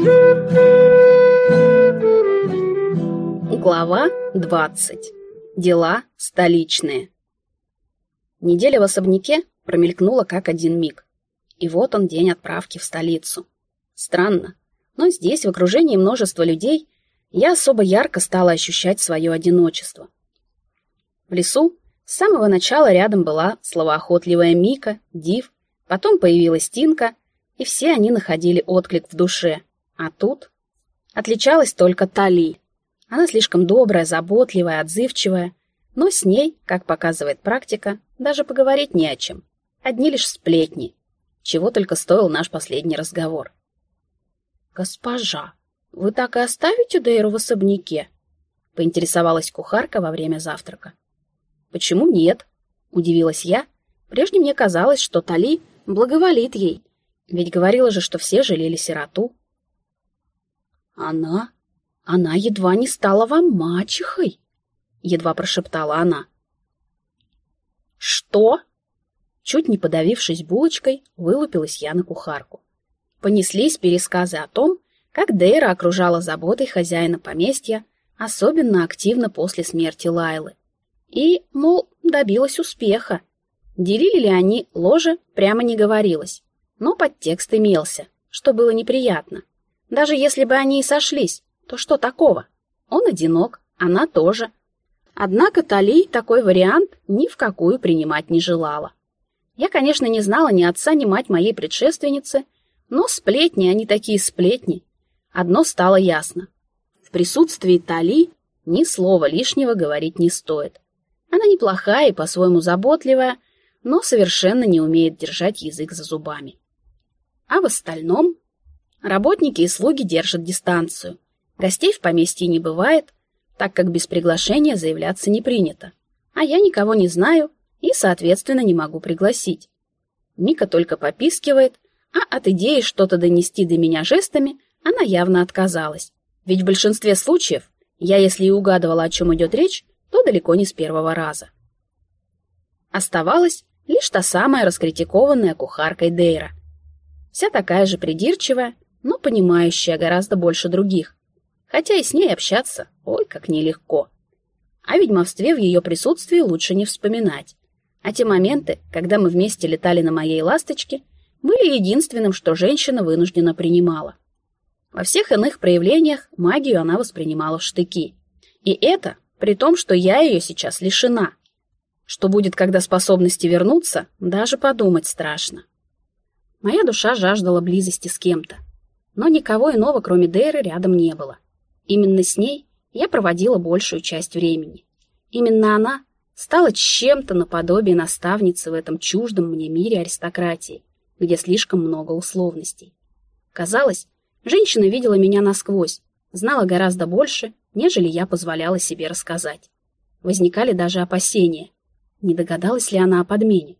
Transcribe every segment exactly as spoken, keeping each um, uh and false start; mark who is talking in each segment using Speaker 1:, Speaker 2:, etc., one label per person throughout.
Speaker 1: Глава двадцать. Дела столичные. Неделя в особняке промелькнула как один миг. И вот он, день отправки в столицу. Странно, но здесь, в окружении множества людей, я особо ярко стала ощущать свое одиночество. В лесу с самого начала рядом была словоохотливая Мика, Див, потом появилась Тинка, и все они находили отклик в душе. А тут отличалась только Тали. Она слишком добрая, заботливая, отзывчивая, но с ней, как показывает практика, даже поговорить не о чем. Одни лишь сплетни. Чего только стоил наш последний разговор. «Госпожа, вы так и оставите Дейру в особняке?» — поинтересовалась кухарка во время завтрака. «Почему нет?» — удивилась я. Прежде мне казалось, что Тали благоволит ей, ведь говорила же, что все жалели сироту. «Она... она едва не стала вам мачехой!» — едва прошептала она. «Что?» Чуть не подавившись булочкой, вылупилась я на кухарку. Понеслись пересказы о том, как Дейра окружала заботой хозяина поместья, особенно активно после смерти Лайлы. И, мол, добилась успеха. Делили ли они ложе, прямо не говорилось, но подтекст имелся, что было неприятно. Даже если бы они и сошлись, то что такого? Он одинок, она тоже. Однако Тали такой вариант ни в какую принимать не желала. Я, конечно, не знала ни отца, ни мать моей предшественницы, но сплетни, они такие сплетни. Одно стало ясно. В присутствии Тали ни слова лишнего говорить не стоит. Она неплохая и по-своему заботливая, но совершенно не умеет держать язык за зубами. А в остальном работники и слуги держат дистанцию. Гостей в поместье не бывает, так как без приглашения заявляться не принято. А я никого не знаю и, соответственно, не могу пригласить. Мика только попискивает, а от идеи что-то донести до меня жестами она явно отказалась. Ведь в большинстве случаев я, если и угадывала, о чем идет речь, то далеко не с первого раза. Оставалась лишь та самая раскритикованная кухаркой Дейра. Вся такая же придирчивая, но понимающая гораздо больше других. Хотя и с ней общаться, ой, как нелегко. О ведьмовстве в ее присутствии лучше не вспоминать. А те моменты, когда мы вместе летали на моей ласточке, были единственным, что женщина вынуждена принимала. Во всех иных проявлениях магию она воспринимала в штыки. И это при том, что я ее сейчас лишена. Что будет, когда способности вернутся, даже подумать страшно. Моя душа жаждала близости с кем-то. Но никого иного, кроме Дейры, рядом не было. Именно с ней я проводила большую часть времени. Именно она стала чем-то наподобие наставницы в этом чуждом мне мире аристократии, где слишком много условностей. Казалось, женщина видела меня насквозь, знала гораздо больше, нежели я позволяла себе рассказать. Возникали даже опасения. Не догадалась ли она о подмене?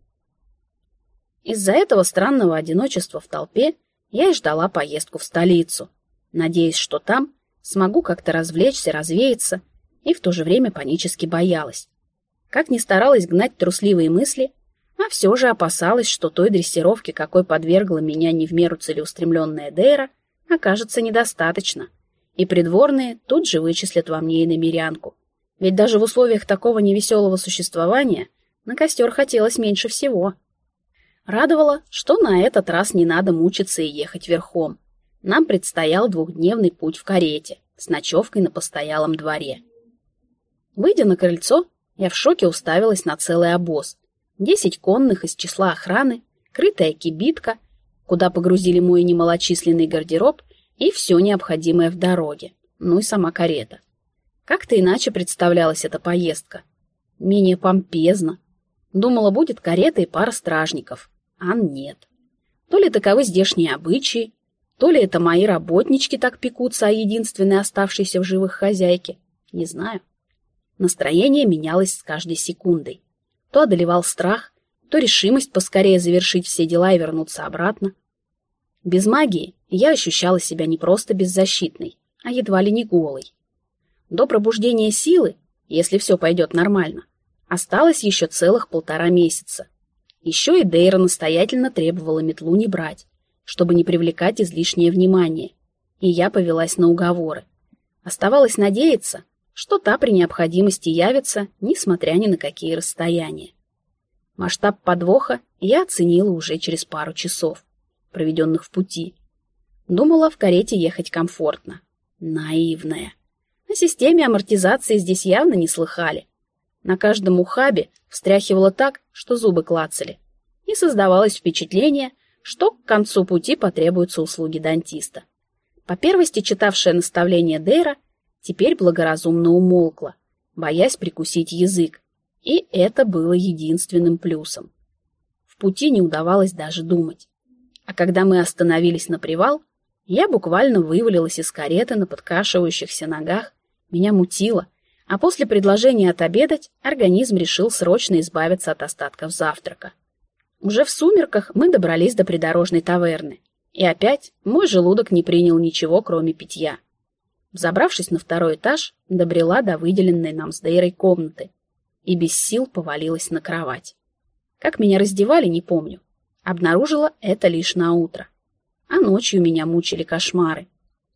Speaker 1: Из-за этого странного одиночества в толпе я и ждала поездку в столицу, надеясь, что там смогу как-то развлечься, развеяться, и в то же время панически боялась. Как ни старалась гнать трусливые мысли, а все же опасалась, что той дрессировки, какой подвергла меня не в меру целеустремленная Дейра, окажется недостаточно, и придворные тут же вычислят во мне иномерянку. Ведь даже в условиях такого невеселого существования на костер хотелось меньше всего. Радовало, что на этот раз не надо мучиться и ехать верхом. Нам предстоял двухдневный путь в карете с ночевкой на постоялом дворе. Выйдя на крыльцо, я в шоке уставилась на целый обоз. Десять конных из числа охраны, крытая кибитка, куда погрузили мой немалочисленный гардероб и все необходимое в дороге, ну и сама карета. Как-то иначе представлялась эта поездка. Менее помпезно. Думала, будет карета и пара стражников. А нет. То ли таковы здешние обычаи, то ли это мои работнички так пекутся о единственной оставшейся в живых хозяйке. Не знаю. Настроение менялось с каждой секундой. То одолевал страх, то решимость поскорее завершить все дела и вернуться обратно. Без магии я ощущала себя не просто беззащитной, а едва ли не голой. До пробуждения силы, если все пойдет нормально, осталось еще целых полтора месяца. Еще и Дейра настоятельно требовала метлу не брать, чтобы не привлекать излишнее внимание. и я повелась на уговоры. Оставалось надеяться, что та при необходимости явится, несмотря ни на какие расстояния. Масштаб подвоха я оценила уже через пару часов, проведенных в пути. Думала, в карете ехать комфортно. Наивная. О системе амортизации здесь явно не слыхали. На каждом ухабе встряхивало так, что зубы клацали. И создавалось впечатление, что к концу пути потребуются услуги дантиста. По первости читавшая наставление Дейра теперь благоразумно умолкла, боясь прикусить язык, и это было единственным плюсом. В пути не удавалось даже думать. А когда мы остановились на привал, я буквально вывалилась из кареты на подкашивающихся ногах, меня мутило, а после предложения отобедать организм решил срочно избавиться от остатков завтрака. Уже в сумерках мы добрались до придорожной таверны, и опять мой желудок не принял ничего, кроме питья. Взобравшись на второй этаж, добрела до выделенной нам с Дейрой комнаты и без сил повалилась на кровать. Как меня раздевали, не помню. Обнаружила это лишь на утро. А ночью меня мучили кошмары.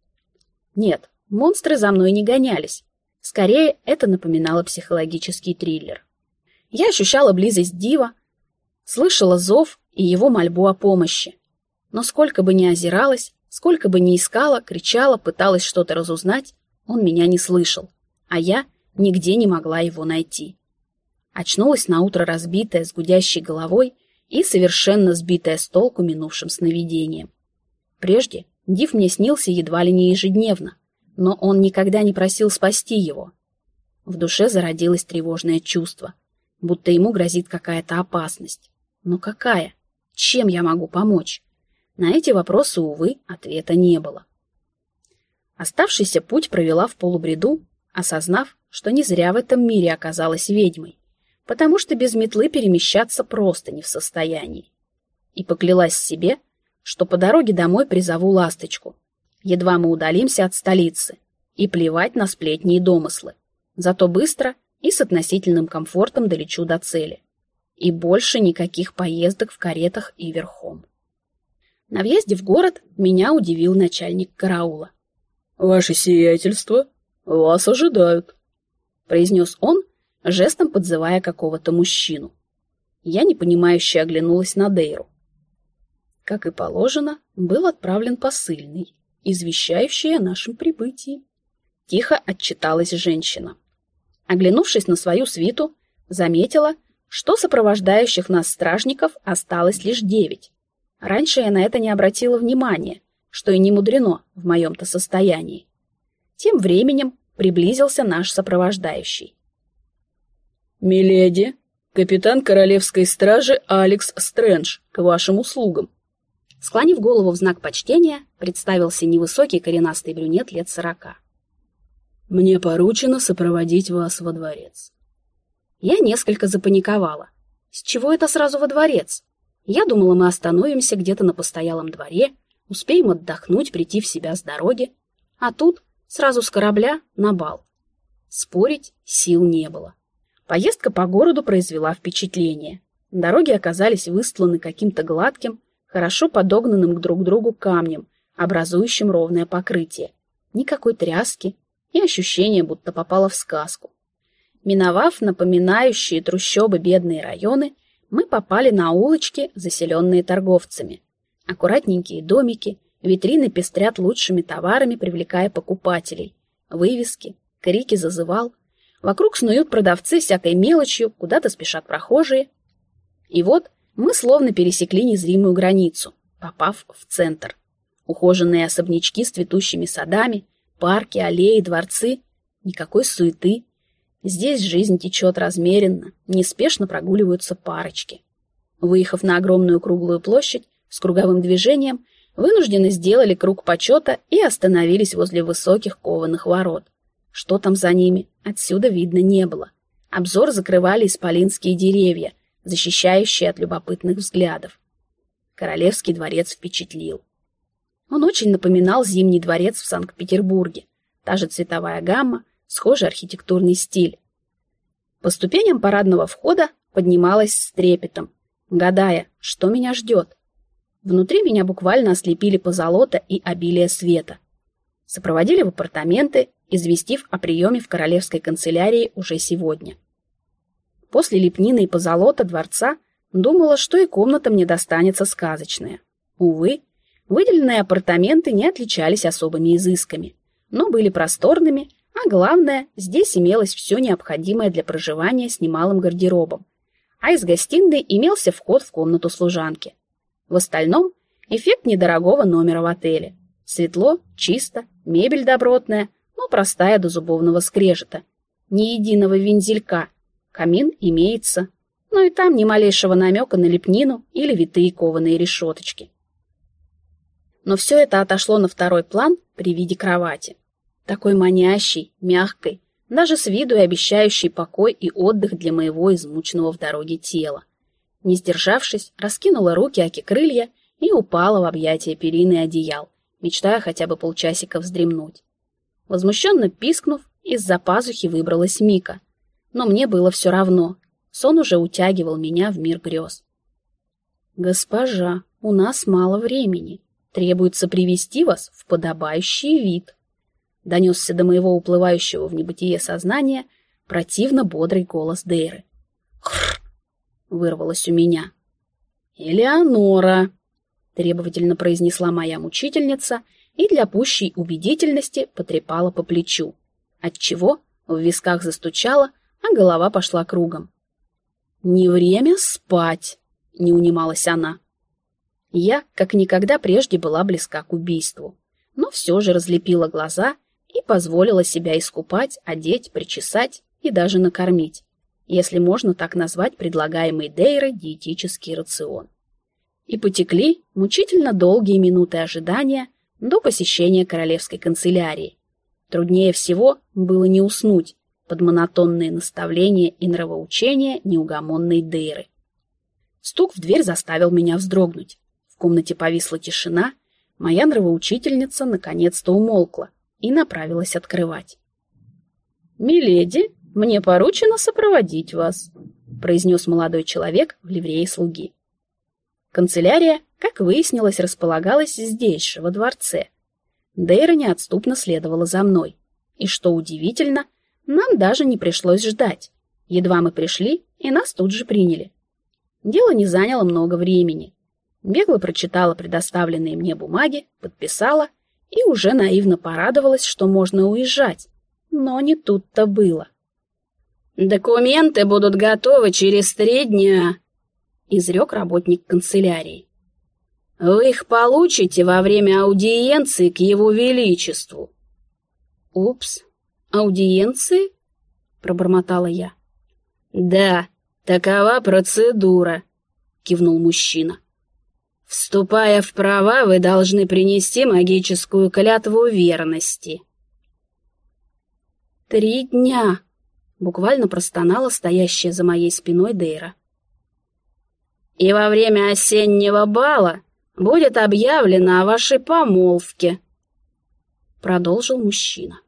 Speaker 1: Нет, монстры за мной не гонялись. Скорее, это напоминало психологический триллер. Я ощущала близость Дива, слышала зов и его мольбу о помощи. Но сколько бы ни озиралась, сколько бы ни искала, кричала, пыталась что-то разузнать, он меня не слышал, а я нигде не могла его найти. Очнулась наутро разбитая, с гудящей головой и совершенно сбитая с толку минувшим сновидением. Прежде Див мне снился едва ли не ежедневно, но он никогда не просил спасти его. В душе зародилось тревожное чувство, будто ему грозит какая-то опасность. Но какая? Чем я могу помочь? На эти вопросы, увы, ответа не было. Оставшийся путь провела в полубреду, осознав, что не зря в этом мире оказалась ведьмой, потому что без метлы перемещаться просто не в состоянии. И поклялась себе, что по дороге домой призову ласточку, едва мы удалимся от столицы, и плевать на сплетни и домыслы, зато быстро и с относительным комфортом долечу до цели. И больше никаких поездок в каретах и верхом. На въезде в город меня удивил начальник караула. «Ваше сиятельство, вас ожидают», — произнес он, жестом подзывая какого-то мужчину. Я непонимающе оглянулась на Дейру. Как и положено, был отправлен посыльный, извещающий о нашем прибытии. Тихо отчиталась женщина. Оглянувшись на свою свиту, заметила, что сопровождающих нас стражников осталось лишь девять. Раньше я на это не обратила внимания, что и не мудрено в моем-то состоянии. Тем временем приблизился наш сопровождающий. «Миледи, капитан королевской стражи Алекс Стрэндж, к вашим услугам». Склонив голову в знак почтения, представился невысокий коренастый брюнет лет сорока. «Мне поручено сопроводить вас во дворец». Я несколько запаниковала. С чего это сразу во дворец? Я думала, мы остановимся где-то на постоялом дворе, успеем отдохнуть, прийти в себя с дороги. А тут сразу с корабля на бал. Спорить сил не было. Поездка по городу произвела впечатление. Дороги оказались выстланы каким-то гладким, хорошо подогнанным к друг другу камнем, образующим ровное покрытие. Никакой тряски и ощущение, будто попало в сказку. Миновав напоминающие трущобы бедные районы, мы попали на улочки, заселенные торговцами. Аккуратненькие домики, витрины пестрят лучшими товарами, привлекая покупателей. Вывески, крики зазывал. Вокруг снуют продавцы всякой мелочью, куда-то спешат прохожие. И вот мы словно пересекли незримую границу, попав в центр. Ухоженные особнячки с цветущими садами, парки, аллеи, дворцы. Никакой суеты. Здесь жизнь течет размеренно, неспешно прогуливаются парочки. Выехав на огромную круглую площадь с круговым движением, вынужденно сделали круг почета и остановились возле высоких кованых ворот. Что там за ними, отсюда видно не было. Обзор закрывали исполинские деревья, защищающие от любопытных взглядов. Королевский дворец впечатлил. Он очень напоминал Зимний дворец в Санкт-Петербурге. Та же цветовая гамма, схожий архитектурный стиль. По ступеням парадного входа поднималась с трепетом, гадая, что меня ждет. Внутри меня буквально ослепили позолота и обилие света. Сопроводили в апартаменты, известив о приеме в королевской канцелярии уже сегодня. После лепнины и позолота дворца думала, что и комната мне достанется сказочная. Увы, выделенные апартаменты не отличались особыми изысками, но были просторными, а главное, здесь имелось все необходимое для проживания с немалым гардеробом, а из гостиной имелся вход в комнату служанки. В остальном эффект недорогого номера в отеле. Светло, чисто, мебель добротная, но простая до зубовного скрежета. Ни единого вензелька, камин имеется, но и там ни малейшего намека на лепнину или витые кованые решеточки. Но все это отошло на второй план при виде кровати. Такой манящей, мягкой, даже с виду и обещающей покой и отдых для моего измученного в дороге тела. Не сдержавшись, раскинула руки аки крылья и упала в объятия перины и одеял, мечтая хотя бы полчасика вздремнуть. Возмущенно пискнув, из-за пазухи выбралась Мика. Но мне было все равно. Сон уже утягивал меня в мир грез. «Госпожа, у нас мало времени. Требуется привести вас в подобающий вид», — донесся до моего уплывающего в небытие сознания противно бодрый голос Дейры. «Хрррр!» — вырвалось у меня. «Элеонора!» — требовательно произнесла моя мучительница и для пущей убедительности потрепала по плечу, отчего в висках застучало, а голова пошла кругом. «Не время спать!» — не унималась она. Я, как никогда прежде, была близка к убийству, но все же разлепила глаза и позволила себя искупать, одеть, причесать и даже накормить, если можно так назвать предлагаемый Дейрой диетический рацион. И потекли мучительно долгие минуты ожидания до посещения королевской канцелярии. Труднее всего было не уснуть под монотонные наставления и нравоучения неугомонной Дейры. Стук в дверь заставил меня вздрогнуть. В комнате повисла тишина, моя нравоучительница наконец-то умолкла и направилась открывать. «Миледи, мне поручено сопроводить вас», — произнес молодой человек в ливрее слуги. Канцелярия, как выяснилось, располагалась здесь же, во дворце. Дейра неотступно следовала за мной. И, что удивительно, нам даже не пришлось ждать. Едва мы пришли, и нас тут же приняли. Дело не заняло много времени. Бегло прочитала предоставленные мне бумаги, подписала и уже наивно порадовалась, что можно уезжать. Но не тут-то было. «Документы будут готовы через три дня», — изрек работник канцелярии. «Вы их получите во время аудиенции к его величеству». «Упс, аудиенции?» — пробормотала я. «Да, такова процедура», — кивнул мужчина. «Вступая в права, вы должны принести магическую клятву верности». «Три дня», — буквально простонала стоящая за моей спиной Дейра. «И во время осеннего бала будет объявлено о вашей помолвке», — продолжил мужчина.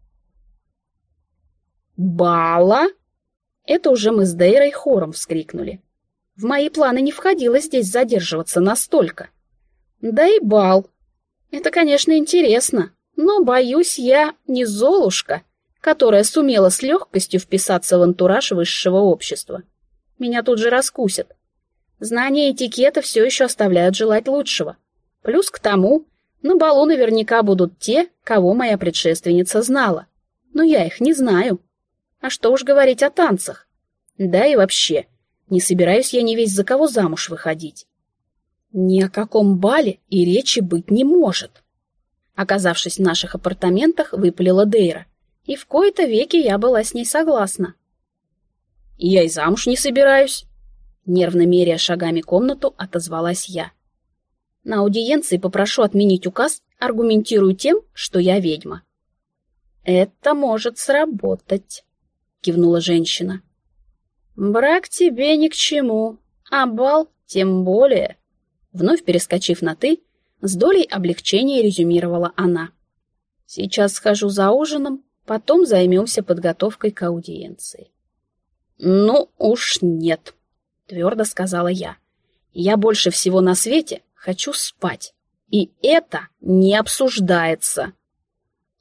Speaker 1: «Бала?» Это уже мы с Дейрой хором вскрикнули. В мои планы не входило здесь задерживаться настолько. Да и бал. Это, конечно, интересно, но, боюсь, я не Золушка, которая сумела с легкостью вписаться в антураж высшего общества. Меня тут же раскусят. Знания этикета все еще оставляют желать лучшего. Плюс к тому, на балу наверняка будут те, кого моя предшественница знала. Но я их не знаю. А что уж говорить о танцах. Да и вообще, не собираюсь я не весь за кого замуж выходить. Ни о каком бале и речи быть не может. Оказавшись в наших апартаментах, выпалила Дейра, и в кои-то веки я была с ней согласна. «Я и замуж не собираюсь», — нервно меряя шагами комнату, отозвалась я. «На аудиенции попрошу отменить указ, аргументирую тем, что я ведьма». «Это может сработать», — кивнула женщина. «Брак тебе ни к чему, а бал тем более», — вновь перескочив на «ты», с долей облегчения резюмировала она. «Сейчас схожу за ужином, потом займемся подготовкой к аудиенции». «Ну уж нет», — твердо сказала я. «Я больше всего на свете хочу спать, и это не обсуждается».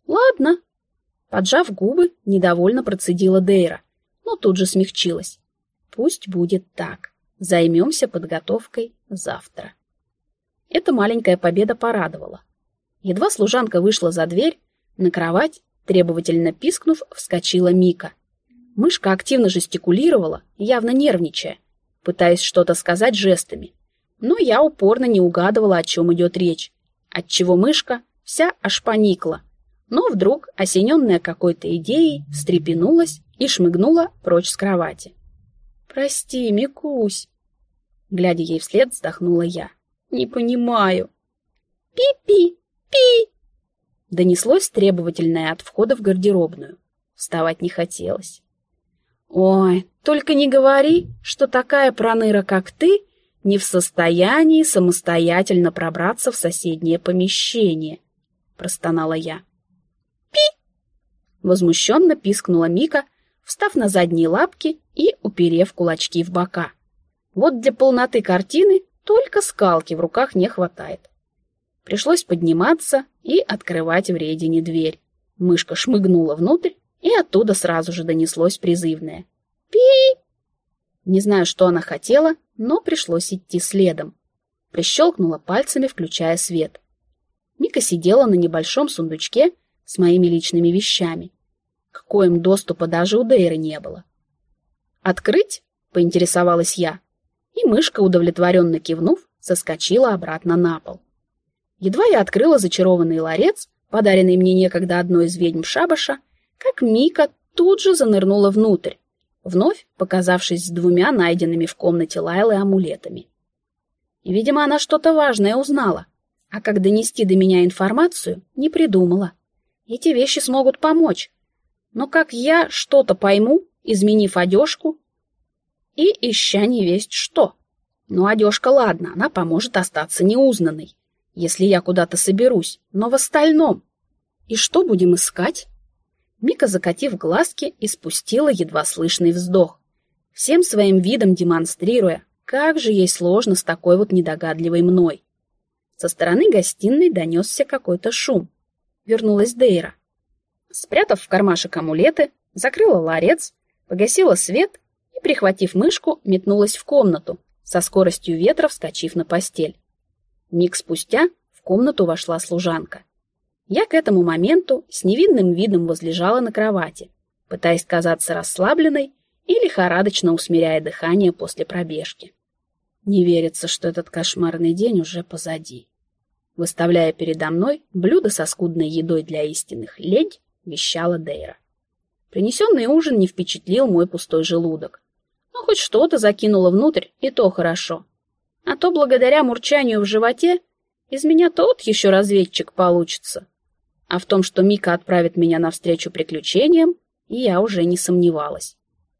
Speaker 1: Ладно. Поджав губы, недовольно процедила Дейра, но тут же смягчилась. Пусть будет так. Займемся подготовкой завтра. Эта маленькая победа порадовала. Едва служанка вышла за дверь, на кровать, требовательно пискнув, вскочила Мика. Мышка активно жестикулировала, явно нервничая, пытаясь что-то сказать жестами. Но я упорно не угадывала, о чем идет речь, отчего мышка вся аж поникла, но вдруг, осененная какой-то идеей, встрепенулась и шмыгнула прочь с кровати. «Прости, Микусь!» Глядя ей вслед, вздохнула я. «Не понимаю». «Пи-пи! Пи!» Донеслось требовательное от входа в гардеробную. Вставать не хотелось. «Ой, только не говори, что такая проныра, как ты, не в состоянии самостоятельно пробраться в соседнее помещение», — простонала я. «Пи!» — возмущенно пискнула Мика, встав на задние лапки и уперев кулачки в бока. Вот для полноты картины только скалки в руках не хватает. Пришлось подниматься и открывать вредине дверь. Мышка шмыгнула внутрь, и оттуда сразу же донеслось призывное «Пи!». Не знаю, что она хотела, но пришлось идти следом. Прищелкнула пальцами, включая свет. Мика сидела на небольшом сундучке с моими личными вещами, к коим доступа даже у Дейры не было. «Открыть?» — поинтересовалась я, и мышка, удовлетворенно кивнув, соскочила обратно на пол. Едва я открыла зачарованный ларец, подаренный мне некогда одной из ведьм шабаша, как Мика тут же занырнула внутрь, вновь показавшись с двумя найденными в комнате Лайлы амулетами. И, видимо, она что-то важное узнала, а как донести до меня информацию, не придумала. Эти вещи смогут помочь, но как я что-то пойму, изменив одежку и ища невесть что? Ну, одежка, ладно, она поможет остаться неузнанной, если я куда-то соберусь, но в остальном... И что будем искать? Мика, закатив глазки, испустила едва слышный вздох, всем своим видом демонстрируя, как же ей сложно с такой вот недогадливой мной. Со стороны гостиной донесся какой-то шум. Вернулась Дейра. Спрятав в кармашек амулеты, закрыла ларец, погасила свет и, прихватив мышку, метнулась в комнату, со скоростью ветра вскочив на постель. Миг спустя в комнату вошла служанка. Я к этому моменту с невинным видом возлежала на кровати, пытаясь казаться расслабленной и лихорадочно усмиряя дыхание после пробежки. Не верится, что этот кошмарный день уже позади. Выставляя передо мной блюдо со скудной едой для истинных ледь, вещала Дейра. Принесенный ужин не впечатлил мой пустой желудок. Но хоть что-то закинула внутрь, и то хорошо. А то благодаря мурчанию в животе из меня тот еще разведчик получится. А в том, что Мика отправит меня навстречу приключениям, я уже не сомневалась.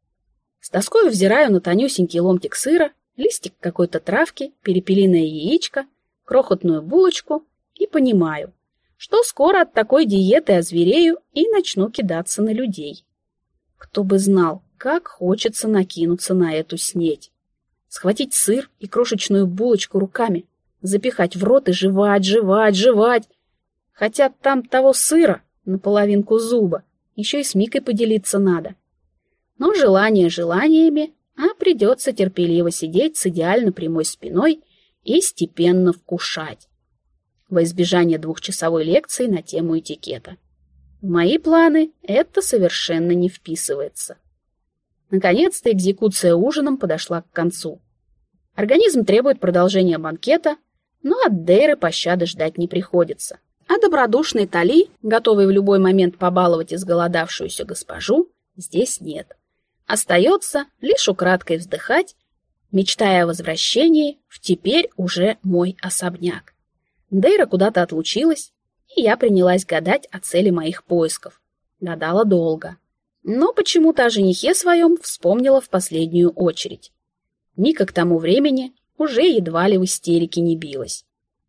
Speaker 1: С тоской взираю на тонюсенький ломтик сыра, листик какой-то травки, перепелиное яичко, крохотную булочку и понимаю, что скоро от такой диеты озверею и начну кидаться на людей. Кто бы знал, как хочется накинуться на эту снеть. Схватить сыр и крошечную булочку руками, запихать в рот и жевать, жевать, жевать. Хотя там того сыра на половинку зуба, еще и с Микой поделиться надо. Но желание желаниями, а придется терпеливо сидеть с идеально прямой спиной и степенно вкушать. Во избежание двухчасовой лекции на тему этикета. В мои планы это совершенно не вписывается. Наконец-то экзекуция ужином подошла к концу. Организм требует продолжения банкета, но от Дейры пощады ждать не приходится. А добродушной Тали, готовой в любой момент побаловать изголодавшуюся госпожу, здесь нет. Остается лишь украдкой вздыхать, мечтая о возвращении в теперь уже мой особняк. Дейра куда-то отлучилась, и я принялась гадать о цели моих поисков. Гадала долго. Но почему-то о женихе своем вспомнила в последнюю очередь. Мика к тому времени уже едва ли в истерике не билась.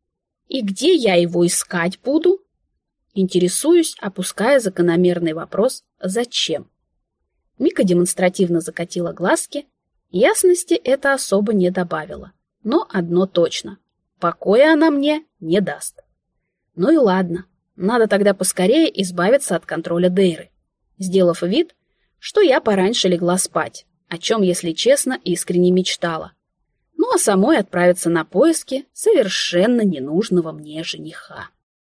Speaker 1: И где я его искать буду? Интересуюсь, опуская закономерный вопрос «Зачем?». Мика демонстративно закатила глазки. Ясности это особо не добавило. Но одно точно. Покоя она мне не даст. Ну и ладно. Надо тогда поскорее избавиться от контроля Дейры, сделав вид, что я пораньше легла спать, о чем, если честно, искренне мечтала. Ну а самой отправиться на поиски совершенно ненужного мне жениха.